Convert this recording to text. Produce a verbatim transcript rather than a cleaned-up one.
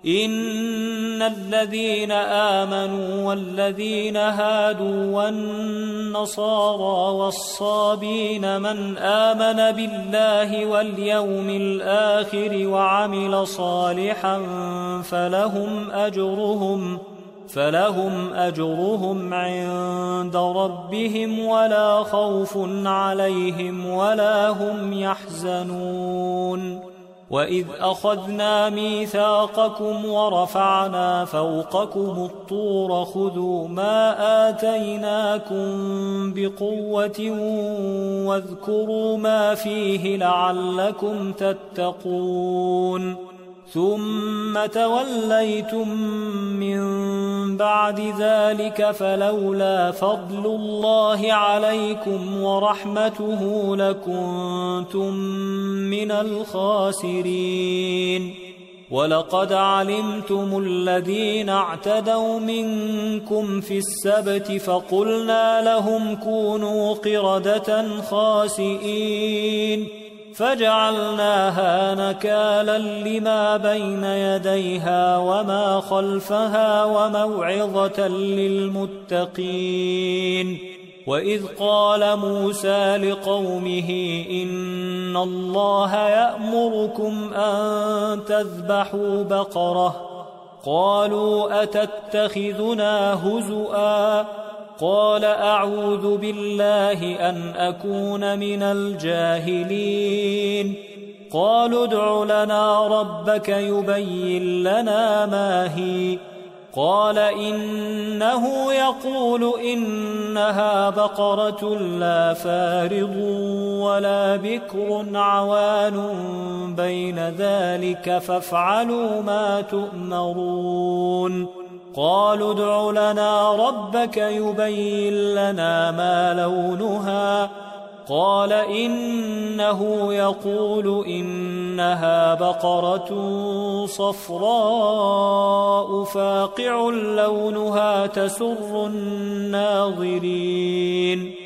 إن الذين آمنوا والذين هادوا والنصارى والصابين من آمن بالله واليوم الآخر وعمل صالحا فلهم أجرهم فلهم أجرهم عند ربهم ولا خوف عليهم ولا هم يحزنون. وإذ أخذنا ميثاقكم ورفعنا فوقكم الطور خذوا ما آتيناكم بقوة واذكروا ما فيه لعلكم تتقون ثم توليتم من بعد ذلك فلولا فضل الله عليكم ورحمته لكنتم من الخاسرين. ولقد علمتم الذين اعتدوا منكم في السبت فقلنا لهم كونوا قردة خاسئين فجعلناها نكالا لما بين يديها وما خلفها وموعظة للمتقين. وإذ قال موسى لقومه إن الله يأمركم أن تذبحوا بقرة قالوا أتتخذنا هزؤا قال أعوذ بالله أن أكون من الجاهلين. قالوا ادع لنا ربك يبين لنا ما هي قال إنه يقول إنها بقرة لا فارض ولا بكر عوان بين ذلك فافعلوا ما تؤمرون. قالوا ادع لنا ربك يبين لنا ما لونها قال إنه يقول إنها بقرة صفراء فاقع لونها تسر الناظرين.